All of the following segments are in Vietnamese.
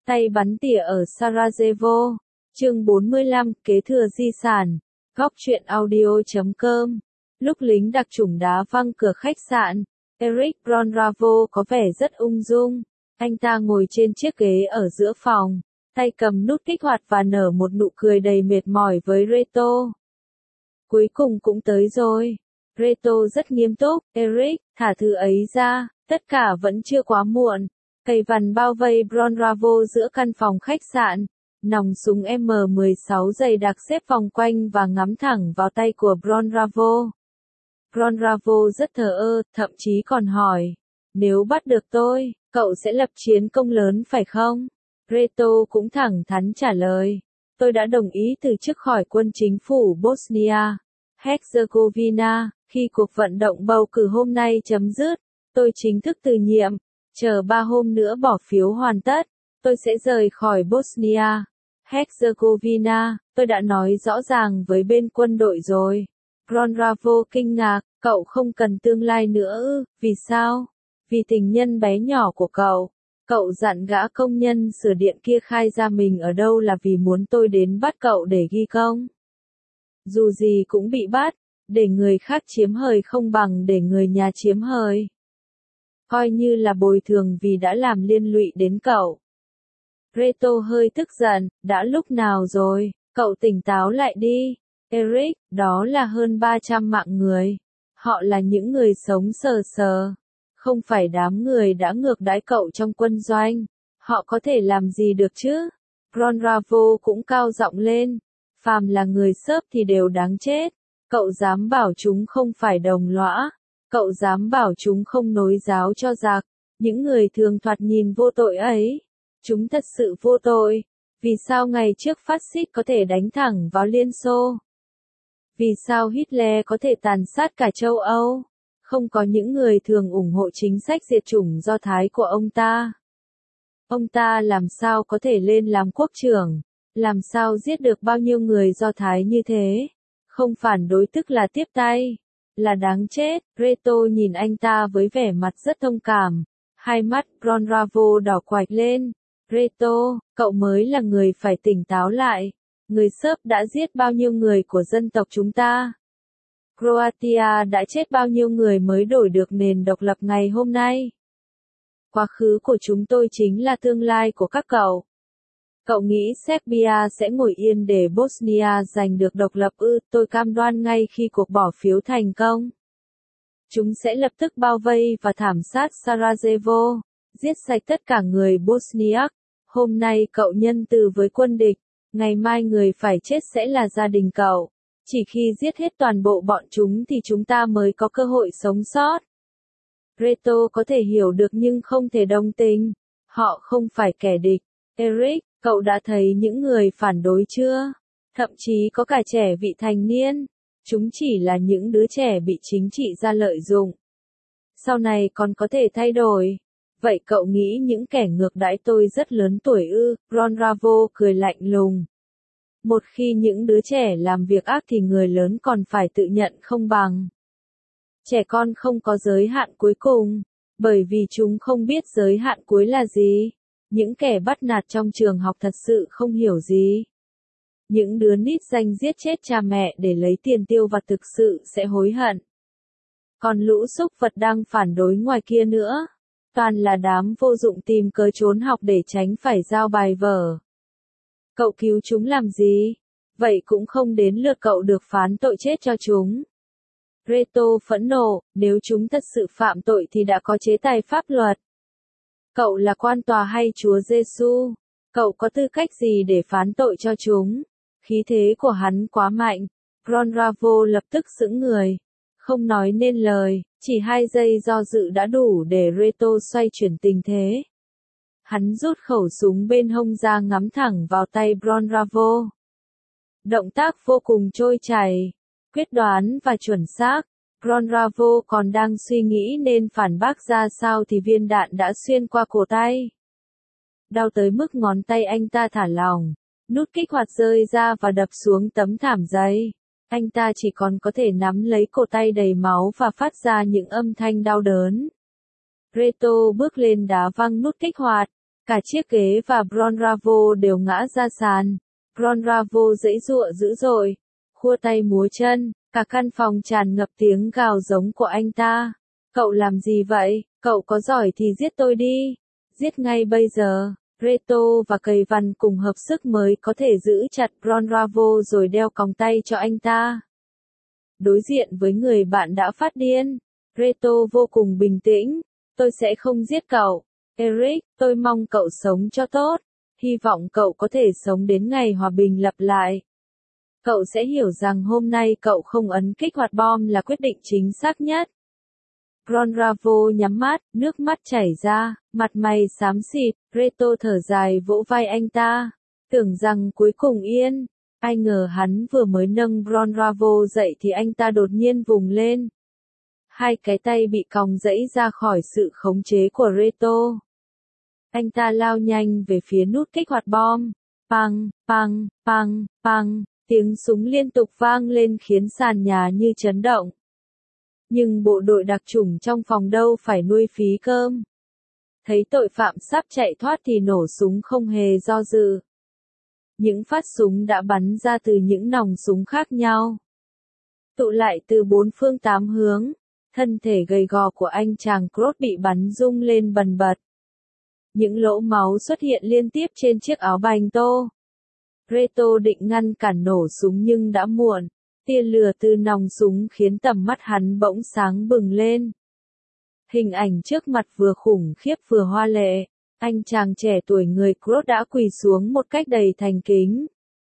Tay bắn tỉa ở Sarajevo. Chương 45, kế thừa di sản. Góc truyện audio.com. Lúc lính đặc chủng đá văng cửa khách sạn, Eric Bravo có vẻ rất ung dung. Anh ta ngồi trên chiếc ghế ở giữa phòng, tay cầm nút kích hoạt và nở một nụ cười đầy mệt mỏi với Reto. Cuối cùng cũng tới rồi. Reto rất nghiêm túc. Eric, thả thứ ấy ra, tất cả vẫn chưa quá muộn. Cây vằn bao vây Bravo giữa căn phòng khách sạn. Nòng súng M16 dày đặc xếp vòng quanh và ngắm thẳng vào tay của Bravo. Bravo rất thờ ơ, thậm chí còn hỏi, nếu bắt được tôi, cậu sẽ lập chiến công lớn phải không? Reto cũng thẳng thắn trả lời, tôi đã đồng ý từ chức khỏi quân chính phủ Bosnia Herzegovina, khi cuộc vận động bầu cử hôm nay chấm dứt, tôi chính thức từ nhiệm, chờ 3 hôm nữa bỏ phiếu hoàn tất, tôi sẽ rời khỏi Bosnia Herzegovina, tôi đã nói rõ ràng với bên quân đội rồi. Bravo kinh ngạc, cậu không cần tương lai nữa ư, vì sao? Vì tình nhân bé nhỏ của cậu. Cậu dặn gã công nhân sửa điện kia khai ra mình ở đâu là vì muốn tôi đến bắt cậu để ghi công. Dù gì cũng bị bắt, để người khác chiếm hời không bằng để người nhà chiếm hời. Coi như là bồi thường vì đã làm liên lụy đến cậu. Reto hơi tức giận, đã lúc nào rồi, cậu tỉnh táo lại đi. Eric, đó là hơn 300 mạng người. Họ là những người sống sờ sờ. Không phải đám người đã ngược đãi cậu trong quân doanh. Họ có thể làm gì được chứ? Bravo cũng cao giọng lên. Phàm là người xớp thì đều đáng chết. Cậu dám bảo chúng không phải đồng lõa. Cậu dám bảo chúng không nối giáo cho giặc. Những người thường thoạt nhìn vô tội ấy. Chúng thật sự vô tội. Vì sao ngày trước phát xít có thể đánh thẳng vào Liên Xô? Vì sao Hitler có thể tàn sát cả châu Âu? Không có những người thường ủng hộ chính sách diệt chủng Do Thái của ông ta. Ông ta làm sao có thể lên làm quốc trưởng? Làm sao giết được bao nhiêu người Do Thái như thế? Không phản đối tức là tiếp tay. Là đáng chết. Reto nhìn anh ta với vẻ mặt rất thông cảm. Hai mắt Bravo đỏ quạch lên. Reto, cậu mới là người phải tỉnh táo lại. Người Sớp đã giết bao nhiêu người của dân tộc chúng ta? Croatia đã chết bao nhiêu người mới đổi được nền độc lập ngày hôm nay? Quá khứ của chúng tôi chính là tương lai của các cậu. Cậu nghĩ Serbia sẽ ngồi yên để Bosnia giành được độc lập ư? Tôi cam đoan ngay khi cuộc bỏ phiếu thành công. Chúng sẽ lập tức bao vây và thảm sát Sarajevo, giết sạch tất cả người Bosniak. Hôm nay cậu nhân từ với quân địch. Ngày mai người phải chết sẽ là gia đình cậu. Chỉ khi giết hết toàn bộ bọn chúng thì chúng ta mới có cơ hội sống sót. Reto có thể hiểu được nhưng không thể đồng tình. Họ không phải kẻ địch. Eric, cậu đã thấy những người phản đối chưa? Thậm chí có cả trẻ vị thành niên. Chúng chỉ là những đứa trẻ bị chính trị gia lợi dụng. Sau này còn có thể thay đổi. Vậy cậu nghĩ những kẻ ngược đãi tôi rất lớn tuổi ư? Bravo cười lạnh lùng. Một khi những đứa trẻ làm việc ác thì người lớn còn phải tự nhận không bằng. Trẻ con không có giới hạn cuối cùng, bởi vì chúng không biết giới hạn cuối là gì. Những kẻ bắt nạt trong trường học thật sự không hiểu gì. Những đứa nít danh giết chết cha mẹ để lấy tiền tiêu vặt thực sự sẽ hối hận. Còn lũ súc vật đang phản đối ngoài kia nữa. Toàn là đám vô dụng tìm cớ trốn học để tránh phải giao bài vở. Cậu cứu chúng làm gì? Vậy cũng không đến lượt cậu được phán tội chết cho chúng. Reto phẫn nộ, nếu chúng thật sự phạm tội thì đã có chế tài pháp luật. Cậu là quan tòa hay Chúa Giêsu? Cậu có tư cách gì để phán tội cho chúng? Khí thế của hắn quá mạnh. Bravo lập tức sững người. Không nói nên lời, chỉ 2 giây do dự đã đủ để Reto xoay chuyển tình thế. Hắn rút khẩu súng bên hông ra ngắm thẳng vào tay Bravo. Động tác vô cùng trôi chảy, quyết đoán và chuẩn xác. Bravo còn đang suy nghĩ nên phản bác ra sao thì viên đạn đã xuyên qua cổ tay. Đau tới mức ngón tay anh ta thả lỏng, nút kích hoạt rơi ra và đập xuống tấm thảm giấy. Anh ta chỉ còn có thể nắm lấy cổ tay đầy máu và phát ra những âm thanh đau đớn. Reto bước lên đá văng nút kích hoạt. Cả chiếc ghế và Bravo đều ngã ra sàn. Bravo giãy giụa dữ dội, khua tay múa chân, cả căn phòng tràn ngập tiếng gào giống của anh ta. Cậu làm gì vậy? Cậu có giỏi thì giết tôi đi. Giết ngay bây giờ. Reto và Cầy Vằn cùng hợp sức mới có thể giữ chặt Bravo rồi đeo còng tay cho anh ta. Đối diện với người bạn đã phát điên, Reto vô cùng bình tĩnh. Tôi sẽ không giết cậu. Eric, tôi mong cậu sống cho tốt. Hy vọng cậu có thể sống đến ngày hòa bình lặp lại. Cậu sẽ hiểu rằng hôm nay cậu không ấn kích hoạt bom là quyết định chính xác nhất. Bravo nhắm mắt, nước mắt chảy ra, mặt mày xám xịt, Reto thở dài vỗ vai anh ta. Tưởng rằng cuối cùng yên. Ai ngờ hắn vừa mới nâng Bravo dậy thì anh ta đột nhiên vùng lên. Hai cái tay bị còng giãy ra khỏi sự khống chế của Reto. Anh ta lao nhanh về phía nút kích hoạt bom. Pang, pang, pang, pang, tiếng súng liên tục vang lên khiến sàn nhà như chấn động. Nhưng bộ đội đặc chủng trong phòng đâu phải nuôi phí cơm. Thấy tội phạm sắp chạy thoát thì nổ súng không hề do dự. Những phát súng đã bắn ra từ những nòng súng khác nhau. Tụ lại từ bốn phương tám hướng, thân thể gầy gò của anh chàng Claude bị bắn rung lên bần bật. Những lỗ máu xuất hiện liên tiếp trên chiếc áo bành tô. Reto định ngăn cản nổ súng nhưng đã muộn. Tia lửa từ nòng súng khiến tầm mắt hắn bỗng sáng bừng lên. Hình ảnh trước mặt vừa khủng khiếp vừa hoa lệ. Anh chàng trẻ tuổi người Claude đã quỳ xuống một cách đầy thành kính.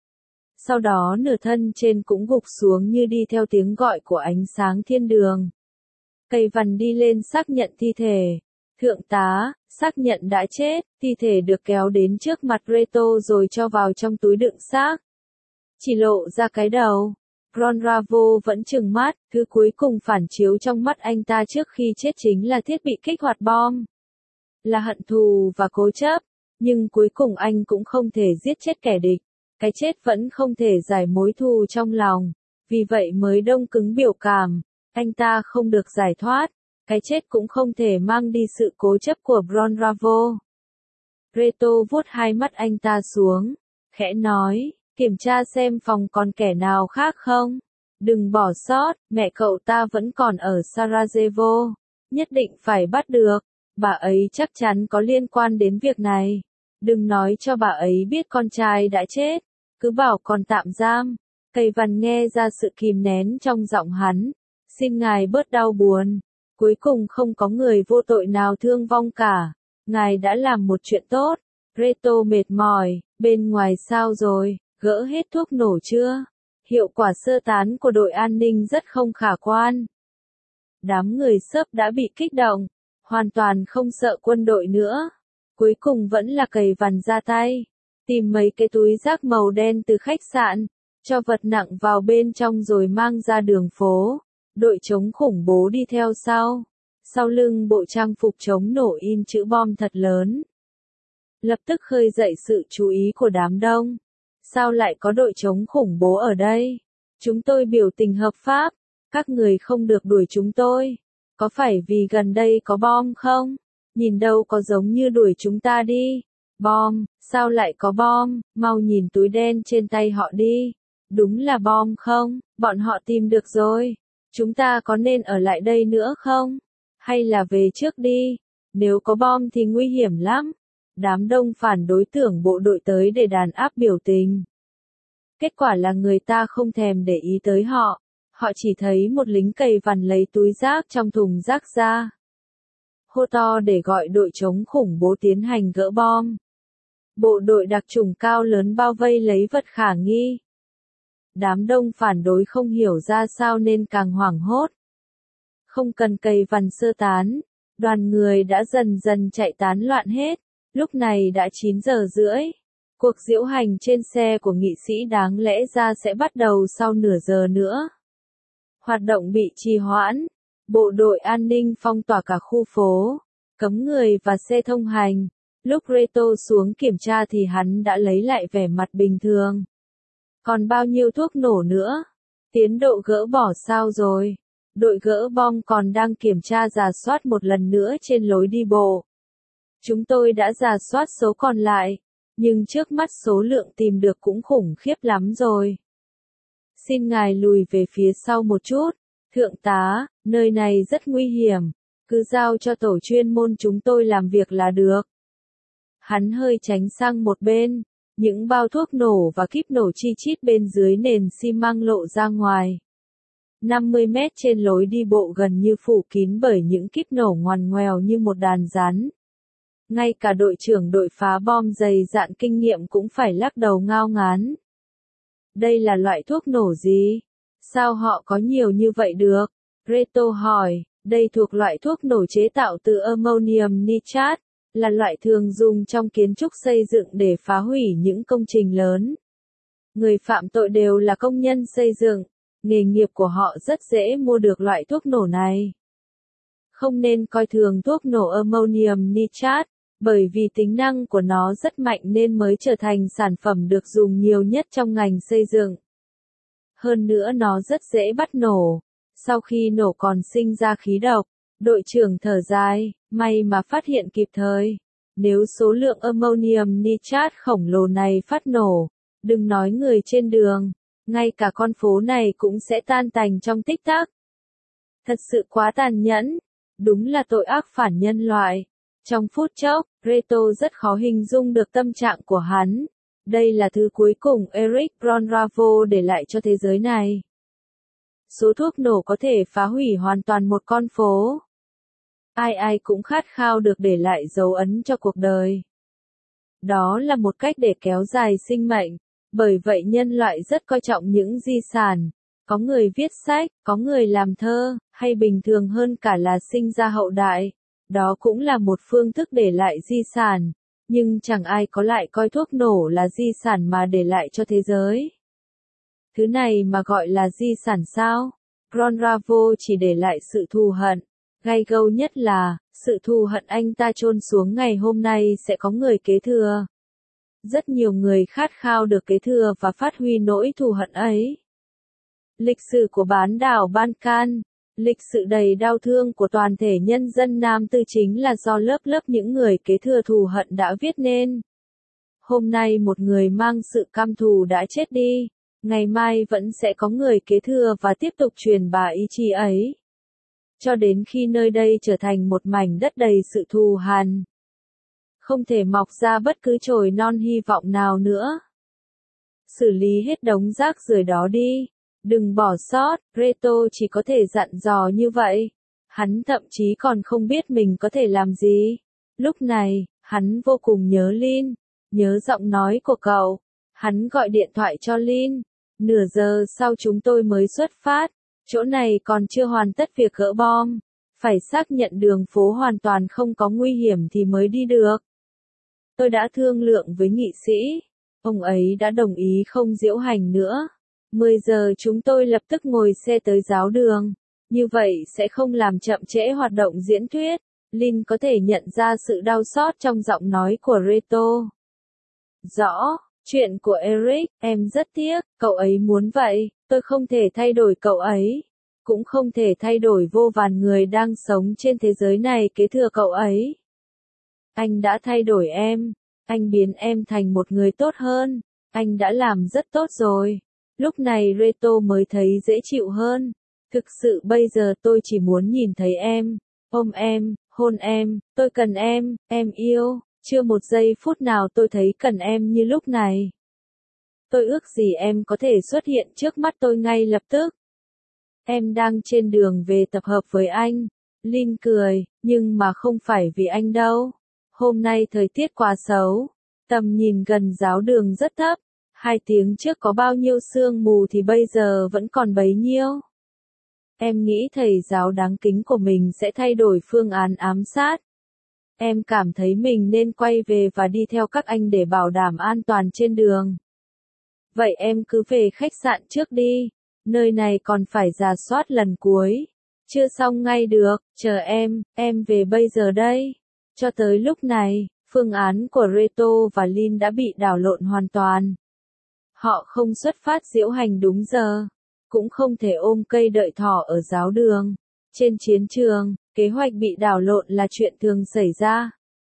Sau đó nửa thân trên cũng gục xuống như đi theo tiếng gọi của ánh sáng thiên đường. Cầy Vằn đi lên xác nhận thi thể. Thượng tá, xác nhận đã chết, thi thể được kéo đến trước mặt Reto rồi cho vào trong túi đựng xác. Chỉ lộ ra cái đầu. Bravo vẫn trừng mắt, thứ cuối cùng phản chiếu trong mắt anh ta trước khi chết chính là thiết bị kích hoạt bom. Là hận thù và cố chấp, nhưng cuối cùng anh cũng không thể giết chết kẻ địch. Cái chết vẫn không thể giải mối thù trong lòng, vì vậy mới đông cứng biểu cảm. Anh ta không được giải thoát, cái chết cũng không thể mang đi sự cố chấp của Bravo. Reto vuốt hai mắt anh ta xuống, khẽ nói, kiểm tra xem phòng còn kẻ nào khác không. Đừng bỏ sót, mẹ cậu ta vẫn còn ở Sarajevo. Nhất định phải bắt được, bà ấy chắc chắn có liên quan đến việc này. Đừng nói cho bà ấy biết con trai đã chết, cứ bảo còn tạm giam. Cầy Vằn nghe ra sự kìm nén trong giọng hắn. Xin ngài bớt đau buồn. Cuối cùng không có người vô tội nào thương vong cả. Ngài đã làm một chuyện tốt. Reto mệt mỏi, bên ngoài sao rồi, gỡ hết thuốc nổ chưa? Hiệu quả sơ tán của đội an ninh rất không khả quan. Đám người SUP đã bị kích động, hoàn toàn không sợ quân đội nữa. Cuối cùng vẫn là Cầy Vằn ra tay, tìm mấy cái túi rác màu đen từ khách sạn, cho vật nặng vào bên trong rồi mang ra đường phố. Đội chống khủng bố đi theo sau. Sau lưng bộ trang phục chống nổ in chữ bom thật lớn. Lập tức khơi dậy sự chú ý của đám đông. Sao lại có đội chống khủng bố ở đây? Chúng tôi biểu tình hợp pháp. Các người không được đuổi chúng tôi. Có phải vì gần đây có bom không? Nhìn đâu có giống như đuổi chúng ta đi. Bom, sao lại có bom? Mau nhìn túi đen trên tay họ đi. Đúng là bom không? Bọn họ tìm được rồi. Chúng ta có nên ở lại đây nữa không? Hay là về trước đi? Nếu có bom thì nguy hiểm lắm. Đám đông phản đối tưởng bộ đội tới để đàn áp biểu tình. Kết quả là người ta không thèm để ý tới họ. Họ chỉ thấy một lính Cầy Vằn lấy túi rác trong thùng rác ra. Hô to để gọi đội chống khủng bố tiến hành gỡ bom. Bộ đội đặc chủng cao lớn bao vây lấy vật khả nghi. Đám đông phản đối không hiểu ra sao nên càng hoảng hốt. Không cần Cầy Vằn sơ tán, đoàn người đã dần dần chạy tán loạn hết. Lúc này đã 9 giờ rưỡi. Cuộc diễu hành trên xe của nghị sĩ đáng lẽ ra sẽ bắt đầu sau nửa giờ nữa. Hoạt động bị trì hoãn. Bộ đội an ninh phong tỏa cả khu phố, cấm người và xe thông hành. Lúc Reto xuống kiểm tra thì hắn đã lấy lại vẻ mặt bình thường. Còn bao nhiêu thuốc nổ nữa? Tiến độ gỡ bỏ sao rồi? Đội gỡ bom còn đang kiểm tra rà soát một lần nữa trên lối đi bộ. Chúng tôi đã rà soát số còn lại, nhưng trước mắt số lượng tìm được cũng khủng khiếp lắm rồi. Xin ngài lùi về phía sau một chút, thượng tá, nơi này rất nguy hiểm, cứ giao cho tổ chuyên môn chúng tôi làm việc là được. Hắn hơi tránh sang một bên, những bao thuốc nổ và kíp nổ chi chít bên dưới nền xi măng lộ ra ngoài. 50 mét trên lối đi bộ gần như phủ kín bởi những kíp nổ ngoằn ngoèo như một đàn rắn. Ngay cả đội trưởng đội phá bom dày dạn kinh nghiệm cũng phải lắc đầu ngao ngán. Đây là loại thuốc nổ gì? Sao họ có nhiều như vậy được? Reto hỏi, đây thuộc loại thuốc nổ chế tạo từ ammonium nitrate, là loại thường dùng trong kiến trúc xây dựng để phá hủy những công trình lớn. Người phạm tội đều là công nhân xây dựng, nghề nghiệp của họ rất dễ mua được loại thuốc nổ này. Không nên coi thường thuốc nổ ammonium nitrate, bởi vì tính năng của nó rất mạnh nên mới trở thành sản phẩm được dùng nhiều nhất trong ngành xây dựng. Hơn nữa nó rất dễ bắt nổ, sau khi nổ còn sinh ra khí độc. Đội trưởng thở dài, may mà phát hiện kịp thời. Nếu số lượng ammonium nitrate khổng lồ này phát nổ, đừng nói người trên đường, ngay cả con phố này cũng sẽ tan tành trong tích tắc. Thật sự quá tàn nhẫn, đúng là tội ác phản nhân loại. Trong phút chốc, Reto rất khó hình dung được tâm trạng của hắn. Đây là thứ cuối cùng Eric Bronravo để lại cho thế giới này. Số thuốc nổ có thể phá hủy hoàn toàn một con phố. Ai cũng khát khao được để lại dấu ấn cho cuộc đời. Đó là một cách để kéo dài sinh mệnh, bởi vậy nhân loại rất coi trọng những di sản. Có người viết sách, có người làm thơ, hay bình thường hơn cả là sinh ra hậu đại. Đó cũng là một phương thức để lại di sản, nhưng chẳng ai có lại coi thuốc nổ là di sản mà để lại cho thế giới. Thứ này mà gọi là di sản sao? Bronravo chỉ để lại sự thù hận. Gay gâu nhất là, sự thù hận anh ta chôn xuống ngày hôm nay sẽ có người kế thừa. Rất nhiều người khát khao được kế thừa và phát huy nỗi thù hận ấy. Lịch sử của bán đảo Balkan, lịch sử đầy đau thương của toàn thể nhân dân Nam Tư chính là do lớp lớp những người kế thừa thù hận đã viết nên. Hôm nay một người mang sự căm thù đã chết đi, ngày mai vẫn sẽ có người kế thừa và tiếp tục truyền bá ý chí ấy. Cho đến khi nơi đây trở thành một mảnh đất đầy sự thù hằn. Không thể mọc ra bất cứ chồi non hy vọng nào nữa. Xử lý hết đống rác rưởi đó đi. Đừng bỏ sót, Reto chỉ có thể dặn dò như vậy. Hắn thậm chí còn không biết mình có thể làm gì. Lúc này, hắn vô cùng nhớ Lin, nhớ giọng nói của cậu. Hắn gọi điện thoại cho Lin. Nửa giờ sau chúng tôi mới xuất phát. Chỗ này còn chưa hoàn tất việc gỡ bom. Phải xác nhận đường phố hoàn toàn không có nguy hiểm thì mới đi được. Tôi đã thương lượng với nghị sĩ. Ông ấy đã đồng ý không diễu hành nữa. 10 giờ chúng tôi lập tức ngồi xe tới giáo đường. Như vậy sẽ không làm chậm trễ hoạt động diễn thuyết. Lin có thể nhận ra sự đau xót trong giọng nói của Reto. Rõ, chuyện của Eric, em rất tiếc, cậu ấy muốn vậy, tôi không thể thay đổi cậu ấy. Cũng không thể thay đổi vô vàn người đang sống trên thế giới này kế thừa cậu ấy. Anh đã thay đổi em, anh biến em thành một người tốt hơn, anh đã làm rất tốt rồi. Lúc này Reto mới thấy dễ chịu hơn. Thực sự bây giờ tôi chỉ muốn nhìn thấy em, ôm em, hôn em, tôi cần em yêu, chưa một giây phút nào tôi thấy cần em như lúc này. Tôi ước gì em có thể xuất hiện trước mắt tôi ngay lập tức. Em đang trên đường về tập hợp với anh. Lin cười, nhưng mà không phải vì anh đâu. Hôm nay thời tiết quá xấu, tầm nhìn gần giáo đường rất thấp. 2 tiếng trước có bao nhiêu sương mù thì bây giờ vẫn còn bấy nhiêu. Em nghĩ thầy giáo đáng kính của mình sẽ thay đổi phương án ám sát. Em cảm thấy mình nên quay về và đi theo các anh để bảo đảm an toàn trên đường. Vậy em cứ về khách sạn trước đi. Nơi này còn phải rà soát lần cuối. Chưa xong ngay được, chờ em về bây giờ đây. Cho tới lúc này, phương án của Reto và Lin đã bị đảo lộn hoàn toàn. Họ không xuất phát diễu hành đúng giờ, cũng không thể ôm cây đợi thỏ ở giáo đường. Trên chiến trường, kế hoạch bị đảo lộn là chuyện thường xảy ra.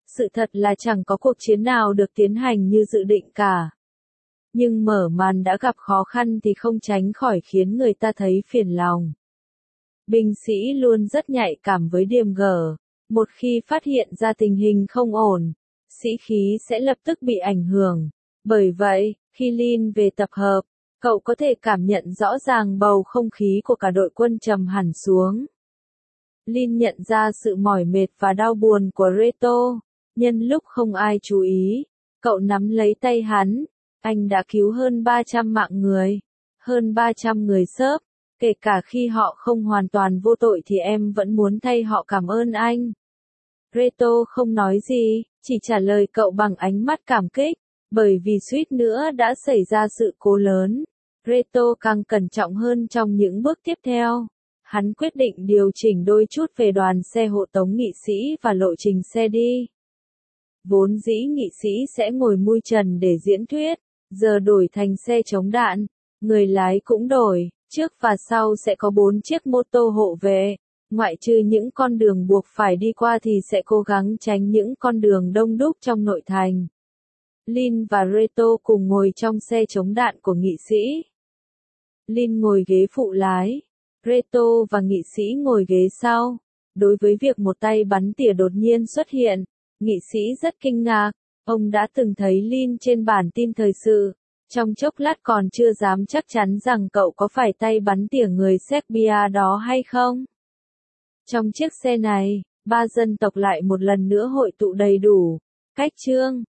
Sự thật là chẳng có cuộc chiến nào được tiến hành như dự định cả. Nhưng mở màn đã gặp khó khăn thì không tránh khỏi khiến người ta thấy phiền lòng. Binh sĩ luôn rất nhạy cảm với điểm gở. Một khi phát hiện ra tình hình không ổn, sĩ khí sẽ lập tức bị ảnh hưởng. Bởi vậy, khi Lin về tập hợp, cậu có thể cảm nhận rõ ràng bầu không khí của cả đội quân trầm hẳn xuống. Lin nhận ra sự mỏi mệt và đau buồn của Reto. Nhân lúc không ai chú ý, cậu nắm lấy tay hắn. Anh đã cứu hơn 300 mạng người, hơn 300 người xớp. Kể cả khi họ không hoàn toàn vô tội thì em vẫn muốn thay họ cảm ơn anh. Reto không nói gì, chỉ trả lời cậu bằng ánh mắt cảm kích. Bởi vì suýt nữa đã xảy ra sự cố lớn, Reto càng cẩn trọng hơn trong những bước tiếp theo. Hắn quyết định điều chỉnh đôi chút về đoàn xe hộ tống nghị sĩ và lộ trình xe đi. Vốn dĩ nghị sĩ sẽ ngồi mui trần để diễn thuyết, giờ đổi thành xe chống đạn. Người lái cũng đổi, trước và sau sẽ có 4 chiếc mô tô hộ vệ. Ngoại trừ những con đường buộc phải đi qua thì sẽ cố gắng tránh những con đường đông đúc trong nội thành. Lin và Reto cùng ngồi trong xe chống đạn của nghị sĩ. Lin ngồi ghế phụ lái, Reto và nghị sĩ ngồi ghế sau. Đối với việc một tay bắn tỉa đột nhiên xuất hiện, nghị sĩ rất kinh ngạc. Ông đã từng thấy Lin trên bản tin thời sự. Trong chốc lát còn chưa dám chắc chắn rằng cậu có phải tay bắn tỉa người Serbia đó hay không. Trong chiếc xe này, 3 dân tộc lại một lần nữa hội tụ đầy đủ. Cách chương